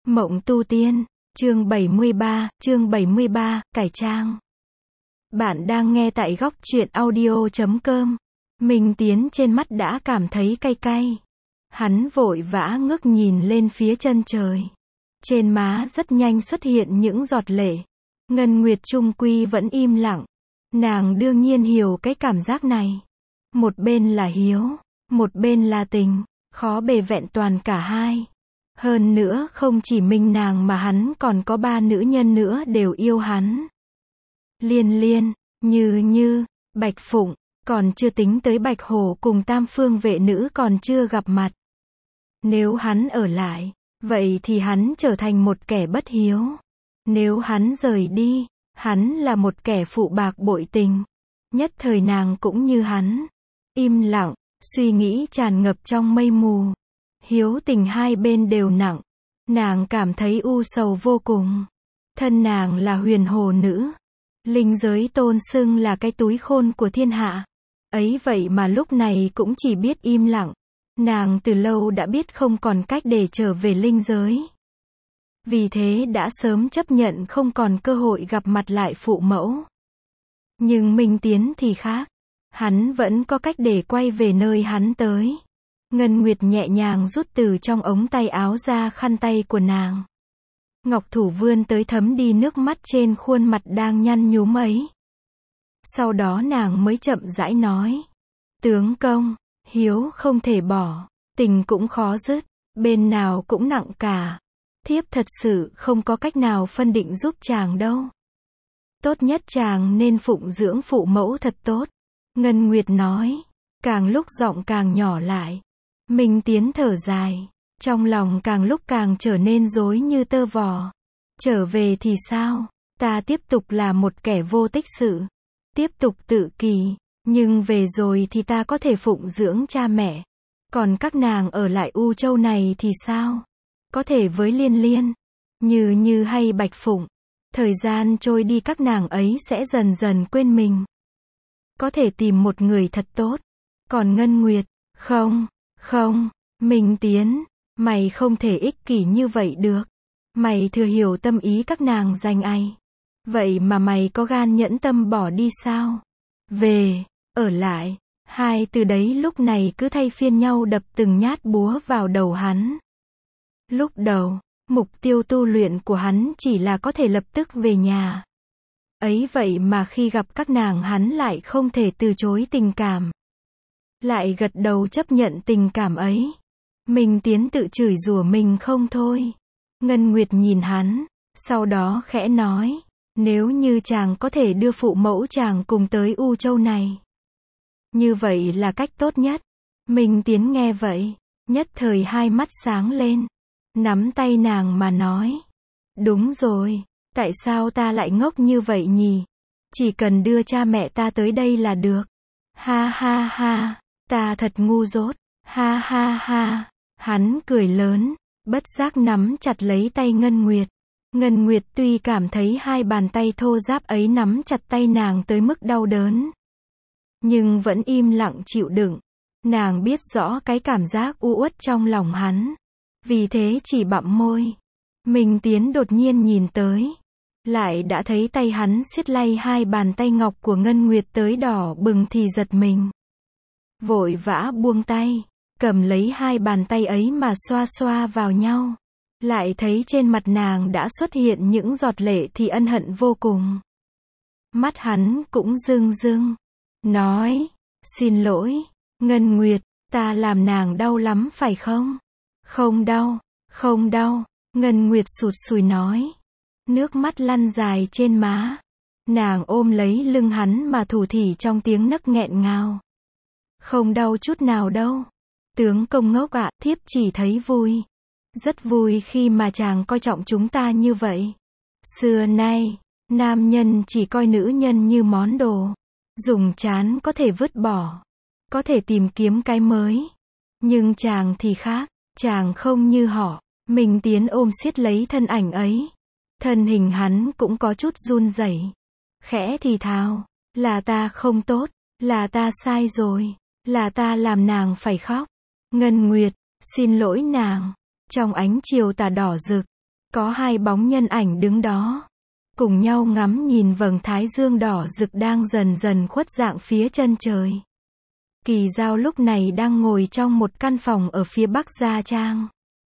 Mộng tu tiên, chương 73, cải trang. Bạn đang nghe tại góc truyện audio.com. Minh Tiến trên mắt đã cảm thấy cay cay. Hắn vội vã ngước nhìn lên phía chân trời. Trên má rất nhanh xuất hiện những giọt lệ. Ngân Nguyệt chung quy vẫn im lặng. Nàng đương nhiên hiểu cái cảm giác này. Một bên là hiếu, một bên là tình, khó bề vẹn toàn cả hai. Hơn nữa không chỉ mình nàng mà hắn còn có 3 nữ nhân nữa đều yêu hắn. Liên Liên, Như, Bạch Phụng, còn chưa tính tới Bạch Hổ cùng Tam Phương vệ nữ còn chưa gặp mặt. Nếu hắn ở lại, vậy thì hắn trở thành một kẻ bất hiếu. Nếu hắn rời đi, hắn là một kẻ phụ bạc bội tình. Nhất thời nàng cũng như hắn, im lặng, suy nghĩ tràn ngập trong mây mù. Hiếu tình hai bên đều nặng. Nàng cảm thấy u sầu vô cùng. Thân nàng là huyền hồ nữ. Linh giới tôn xưng là cái túi khôn của thiên hạ. Ấy vậy mà lúc này cũng chỉ biết im lặng. Nàng từ lâu đã biết không còn cách để trở về linh giới. Vì thế đã sớm chấp nhận không còn cơ hội gặp mặt lại phụ mẫu. Nhưng Minh Tiến thì khác. Hắn vẫn có cách để quay về nơi hắn tới. Ngân Nguyệt nhẹ nhàng rút từ trong ống tay áo ra khăn tay của nàng. Ngọc thủ vươn tới thấm đi nước mắt trên khuôn mặt đang nhăn nhúm ấy. Sau đó nàng mới chậm rãi nói. Tướng công, hiếu không thể bỏ, tình cũng khó dứt, bên nào cũng nặng cả. Thiếp thật sự không có cách nào phân định giúp chàng đâu. Tốt nhất chàng nên phụng dưỡng phụ mẫu thật tốt. Ngân Nguyệt nói, càng lúc giọng càng nhỏ lại. Minh Tiến thở dài, trong lòng càng lúc càng trở nên rối như tơ vò. Trở về thì sao? Ta tiếp tục là một kẻ vô tích sự, tiếp tục tự kỷ, nhưng về rồi thì ta có thể phụng dưỡng cha mẹ. Còn các nàng ở lại U Châu này thì sao? Có thể với Liên Liên, Như hay Bạch Phụng. Thời gian trôi đi các nàng ấy sẽ dần dần quên mình. Có thể tìm một người thật tốt. Còn Ngân Nguyệt, không, Minh Tiến, mày không thể ích kỷ như vậy được. Mày thừa hiểu tâm ý các nàng dành ai. Vậy mà mày có gan nhẫn tâm bỏ đi sao? Về, ở lại, hai từ đấy lúc này cứ thay phiên nhau đập từng nhát búa vào đầu hắn. Lúc đầu, mục tiêu tu luyện của hắn chỉ là có thể lập tức về nhà. Ấy vậy mà khi gặp các nàng hắn lại không thể từ chối tình cảm. Lại gật đầu chấp nhận tình cảm ấy. Minh Tiến tự chửi rủa mình không thôi. Ngân Nguyệt nhìn hắn, sau đó khẽ nói, nếu như chàng có thể đưa phụ mẫu chàng cùng tới U Châu này. Như vậy là cách tốt nhất. Minh Tiến nghe vậy, nhất thời hai mắt sáng lên. Nắm tay nàng mà nói, đúng rồi, tại sao ta lại ngốc như vậy nhỉ? Chỉ cần đưa cha mẹ ta tới đây là được. Ha, ta thật ngu dốt. Ha. Hắn cười lớn, bất giác nắm chặt lấy tay Ngân Nguyệt. Ngân Nguyệt tuy cảm thấy hai bàn tay thô ráp ấy nắm chặt tay nàng tới mức đau đớn, nhưng vẫn im lặng chịu đựng. Nàng biết rõ cái cảm giác u uất trong lòng hắn. Vì thế chỉ bặm môi. Minh Tiến đột nhiên nhìn tới. Lại đã thấy tay hắn siết lay hai bàn tay ngọc của Ngân Nguyệt tới đỏ bừng thì giật mình. Vội vã buông tay, cầm lấy hai bàn tay ấy mà xoa vào nhau. Lại thấy trên mặt nàng đã xuất hiện những giọt lệ thì ân hận vô cùng. Mắt hắn cũng rưng. Nói, xin lỗi, Ngân Nguyệt, ta làm nàng đau lắm phải không? Không đau, Ngân Nguyệt sụt sùi nói. Nước mắt lăn dài trên má. Nàng ôm lấy lưng hắn mà thủ thỉ trong tiếng nấc nghẹn ngào. Không đau chút nào đâu. Tướng công ngốc ạ, thiếp chỉ thấy vui. Rất vui khi mà chàng coi trọng chúng ta như vậy. Xưa nay, nam nhân chỉ coi nữ nhân như món đồ. Dùng chán có thể vứt bỏ. Có thể tìm kiếm cái mới. Nhưng chàng thì khác. Chàng không như họ. Minh Tiến ôm siết lấy thân ảnh ấy. Thân hình hắn cũng có chút run rẩy. Khẽ thì thào, là ta không tốt, là ta sai rồi, là ta làm nàng phải khóc. Ngân Nguyệt, xin lỗi nàng. Trong ánh chiều tà đỏ rực, Có hai bóng nhân ảnh đứng đó, cùng nhau ngắm nhìn vầng thái dương đỏ rực đang dần dần khuất dạng phía chân trời. Kỳ Dao lúc này đang ngồi trong một căn phòng ở phía bắc Gia Trang.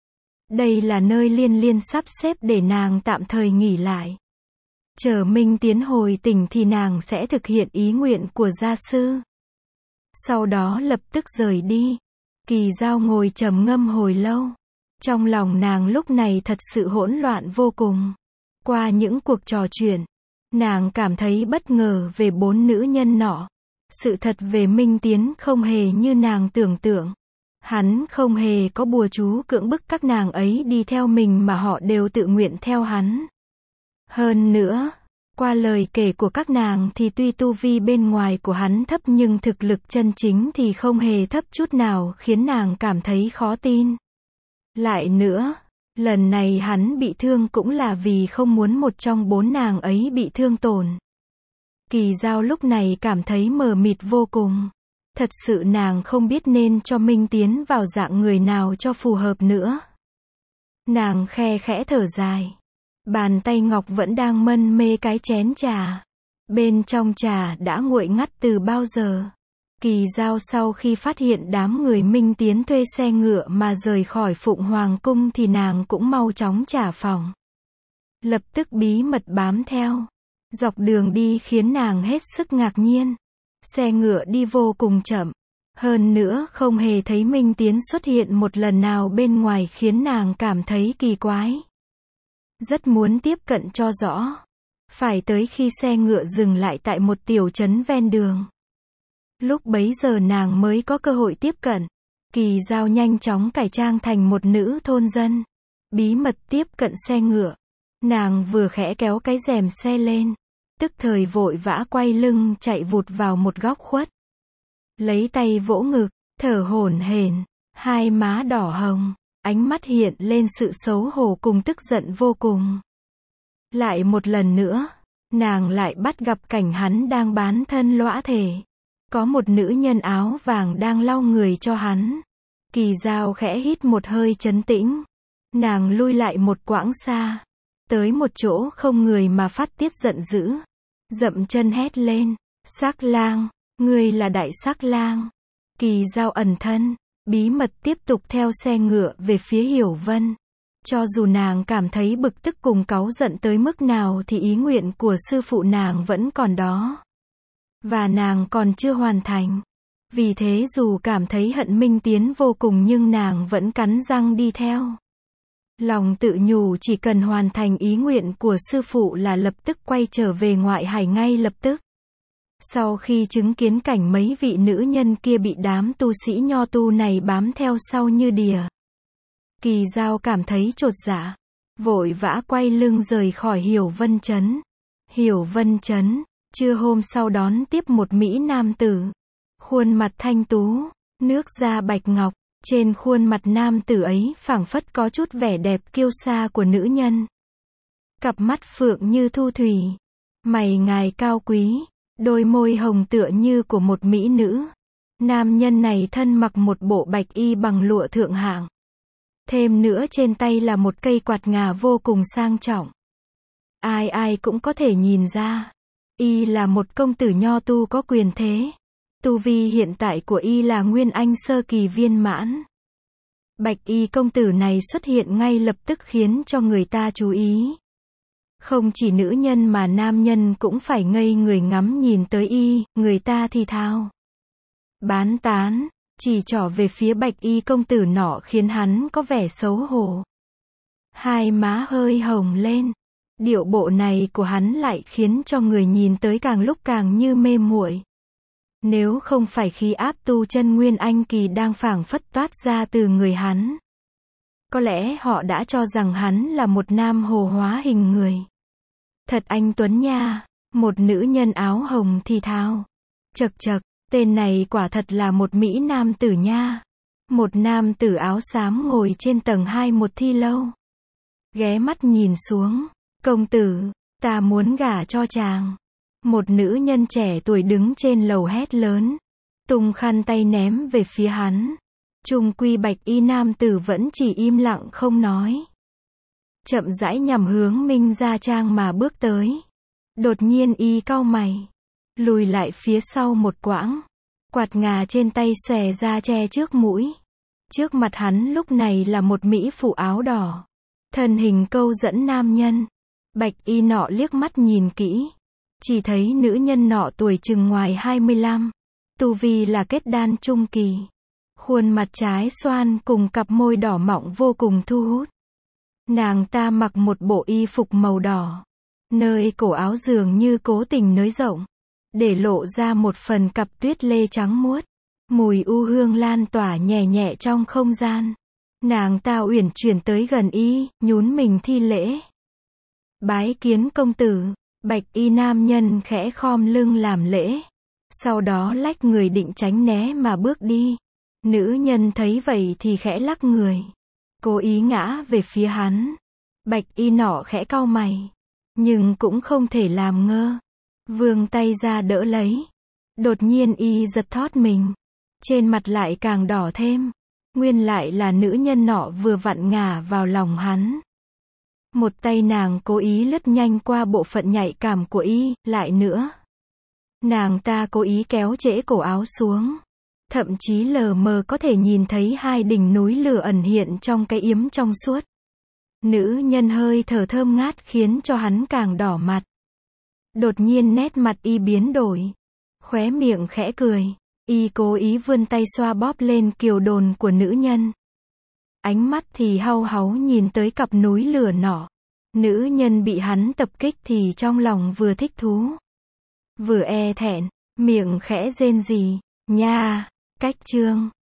Đây là nơi Liên Liên sắp xếp để nàng tạm thời nghỉ lại. Chờ Minh Tiến hồi tỉnh thì nàng sẽ thực hiện ý nguyện của gia sư. Sau đó lập tức rời đi. Kỳ Dao ngồi trầm ngâm hồi lâu. Trong lòng nàng lúc này thật sự hỗn loạn vô cùng. Qua những cuộc trò chuyện, nàng cảm thấy bất ngờ về bốn nữ nhân nọ. Sự thật về Minh Tiến không hề như nàng tưởng tượng. Hắn không hề có bùa chú cưỡng bức các nàng ấy đi theo mình mà họ đều tự nguyện theo hắn. Hơn nữa, qua lời kể của các nàng thì tuy tu vi bên ngoài của hắn thấp nhưng thực lực chân chính thì không hề thấp chút nào khiến nàng cảm thấy khó tin. Lại nữa, lần này hắn bị thương cũng là vì không muốn một trong bốn nàng ấy bị thương tổn. Kỳ Dao lúc này cảm thấy mờ mịt vô cùng. Thật sự nàng không biết nên cho Minh Tiến vào dạng người nào cho phù hợp nữa. Nàng khe khẽ thở dài. Bàn tay ngọc vẫn đang mân mê cái chén trà. Bên trong trà đã nguội ngắt từ bao giờ. Kỳ Dao sau khi phát hiện đám người Minh Tiến thuê xe ngựa mà rời khỏi Phụng Hoàng Cung thì nàng cũng mau chóng trả phòng. Lập tức bí mật bám theo. Dọc đường đi khiến nàng hết sức ngạc nhiên. Xe ngựa đi vô cùng chậm. Hơn nữa không hề thấy Minh Tiến xuất hiện một lần nào bên ngoài khiến nàng cảm thấy kỳ quái. Rất muốn tiếp cận cho rõ. Phải tới khi xe ngựa dừng lại tại một tiểu trấn ven đường. Lúc bấy giờ nàng mới có cơ hội tiếp cận. Kỳ Dao nhanh chóng cải trang thành một nữ thôn dân. Bí mật tiếp cận xe ngựa. Nàng vừa khẽ kéo cái rèm xe lên. Tức thời vội vã quay lưng chạy vụt vào một góc khuất. Lấy tay vỗ ngực, thở hổn hển, hai má đỏ hồng, ánh mắt hiện lên sự xấu hổ cùng tức giận vô cùng. Lại một lần nữa, nàng lại bắt gặp cảnh hắn đang bán thân lõa thể. Có một nữ nhân áo vàng đang lau người cho hắn. Kỳ Dao khẽ hít một hơi trấn tĩnh. Nàng lui lại một quãng xa. Tới một chỗ không người mà phát tiết giận dữ. Dậm chân hét lên. Sắc lang, ngươi là đại sắc lang. Kỳ Dao ẩn thân, bí mật tiếp tục theo xe ngựa về phía Hiểu Vân. Cho dù nàng cảm thấy bực tức cùng cáu giận tới mức nào thì ý nguyện của sư phụ nàng vẫn còn đó. Và nàng còn chưa hoàn thành. Vì thế dù cảm thấy hận Minh Tiến vô cùng nhưng nàng vẫn cắn răng đi theo. Lòng tự nhủ chỉ cần hoàn thành ý nguyện của sư phụ là lập tức quay trở về ngoại hải ngay lập tức. Sau khi chứng kiến cảnh mấy vị nữ nhân kia bị đám tu sĩ nho tu này bám theo sau như đỉa. Kỳ Dao cảm thấy chột dạ. Vội vã quay lưng rời khỏi Hiểu Vân Trấn. Hiểu Vân Trấn, trưa hôm sau đón tiếp một mỹ nam tử. Khuôn mặt thanh tú, nước da bạch ngọc. Trên khuôn mặt nam tử ấy phảng phất có chút vẻ đẹp kiêu sa của nữ nhân. Cặp mắt phượng như thu thủy. Mày ngài cao quý. Đôi môi hồng tựa như của một mỹ nữ. Nam nhân này thân mặc một bộ bạch y bằng lụa thượng hạng. Thêm nữa trên tay là một cây quạt ngà vô cùng sang trọng. Ai ai cũng có thể nhìn ra. Y là một công tử nho tu có quyền thế. Tu vi hiện tại của y là Nguyên Anh sơ kỳ viên mãn. Bạch y công tử này xuất hiện ngay lập tức khiến cho người ta chú ý. Không chỉ nữ nhân mà nam nhân cũng phải ngây người ngắm nhìn tới y, người ta thì thào. Bán tán, chỉ trỏ về phía bạch y công tử nọ khiến hắn có vẻ xấu hổ. Hai má hơi hồng lên. Điệu bộ này của hắn lại khiến cho người nhìn tới càng lúc càng như mê muội. Nếu không phải khí áp tu chân Nguyên Anh kỳ đang phảng phất toát ra từ người hắn, có lẽ họ đã cho rằng hắn là một nam hồ hóa hình người. Thật anh tuấn nha, một nữ nhân áo hồng thì thào. Chậc chậc, tên này quả thật là một mỹ nam tử nha. Một nam tử áo xám ngồi trên tầng 2 một thi lâu. Ghé mắt nhìn xuống, công tử, ta muốn gả cho chàng. Một nữ nhân trẻ tuổi đứng trên lầu hét lớn, tung khăn tay ném về phía hắn. Chung quy bạch y nam tử vẫn chỉ im lặng không nói. chậm rãi nhằm hướng Minh Gia Trang mà bước tới. Đột nhiên y cau mày, lùi lại phía sau một quãng, quạt ngà trên tay xòe ra che trước mũi. Trước mặt hắn lúc này là một mỹ phụ áo đỏ, thân hình câu dẫn nam nhân. Bạch y nọ liếc mắt nhìn kỹ, chỉ thấy nữ nhân nọ tuổi chừng ngoài 25, tu vi là kết đan trung kỳ. Khuôn mặt trái xoan cùng cặp môi đỏ mọng vô cùng thu hút. Nàng ta mặc một bộ y phục màu đỏ, nơi cổ áo dường như cố tình nới rộng, để lộ ra một phần cặp tuyết lê trắng muốt. Mùi u hương lan tỏa nhẹ nhẹ trong không gian. Nàng ta uyển chuyển tới gần y, nhún mình thi lễ. Bái kiến công tử. Bạch y nam nhân khẽ khom lưng làm lễ, sau đó lách người định tránh né mà bước đi. Nữ nhân thấy vậy thì khẽ lắc người, cố ý ngã về phía hắn. Bạch y nọ khẽ cau mày, nhưng cũng không thể làm ngơ, vươn tay ra đỡ lấy. Đột nhiên y giật thót mình, trên mặt lại càng đỏ thêm. Nguyên lại là nữ nhân nọ vừa vặn ngả vào lòng hắn. Một tay nàng cố ý lướt nhanh qua bộ phận nhạy cảm của y, lại nữa. Nàng ta cố ý kéo trễ cổ áo xuống. Thậm chí lờ mờ có thể nhìn thấy hai đỉnh núi lửa ẩn hiện trong cái yếm trong suốt. Nữ nhân hơi thở thơm ngát khiến cho hắn càng đỏ mặt. Đột nhiên nét mặt y biến đổi, khóe miệng khẽ cười. Y cố ý vươn tay xoa bóp lên kiều đồn của nữ nhân. Ánh mắt thì hau háu nhìn tới cặp núi lửa nọ. Nữ nhân bị hắn tập kích thì trong lòng vừa thích thú, vừa e thẹn, miệng khẽ rên rỉ. Nha, cách chương.